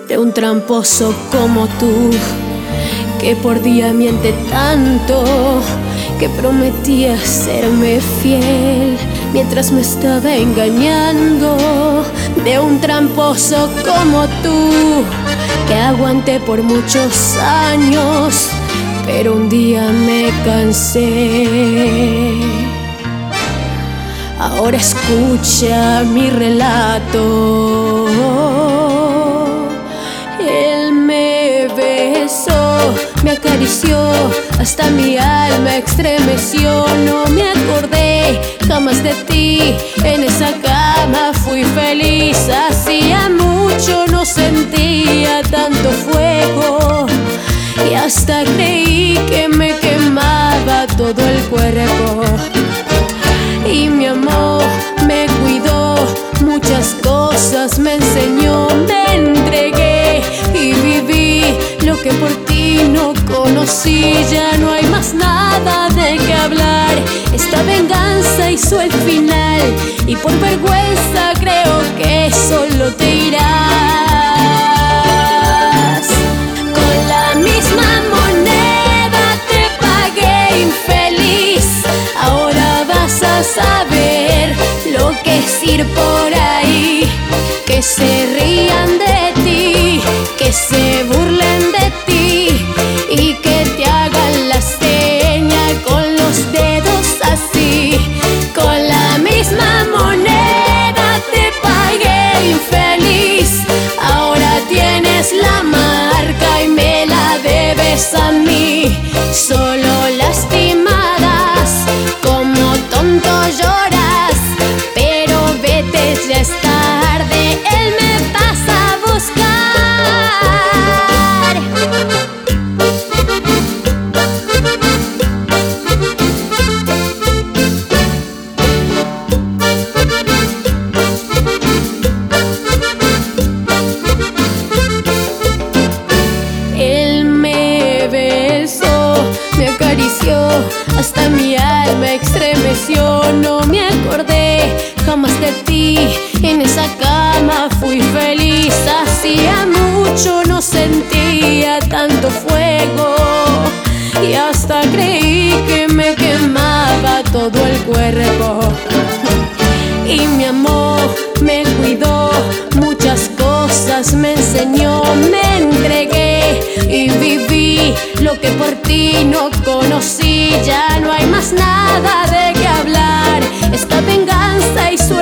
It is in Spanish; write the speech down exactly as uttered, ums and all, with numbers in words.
de un tramposo como tú, que por día miente tanto, que prometía serme fiel mientras me estaba engañando. De un tramposo como tú, que aguanté por muchos años, pero un día me cansé. Ahora escucha mi relato. Él me besó, me acarició, hasta mi alma estremeció. No me acordé jamás de ti, en esa cama fui feliz. Hacía mucho no sentía tanto fuego, y hasta creí que me quemaba todo el cuerpo. Y mi amor me cuidó, muchas cosas me enseñó. Me entregué y viví lo que por ti no conocí. Ya no hay más nada de qué hablar, esta venganza hizo el final, y por vergüenza creo que solo te irás. Con la misma moneda te pagué infeliz, ahora vas a saber lo que es ir por ahí, que se rían de ti, que se burlen de ti y que te hagan la seña con los dedos así. Con la misma moneda te pagué infeliz, ahora tienes la marca y me la debes a mí. Solo lastimadas, como tonto lloras, pero vete, ya es tarde, él me pasa a buscar. Él me besó, me acarició, hasta mi alma estremeció. No me acordé jamás de ti, en esa cama fui feliz. Hacía mucho no sentía tanto fuego, y hasta creí que me quemaba todo el cuerpo. Y mi amor me cuidó, muchas cosas me enseñó. Me entregué y viví lo que por ti no conocí. Ya no hay más nada de qué hablar, esta venganza hizo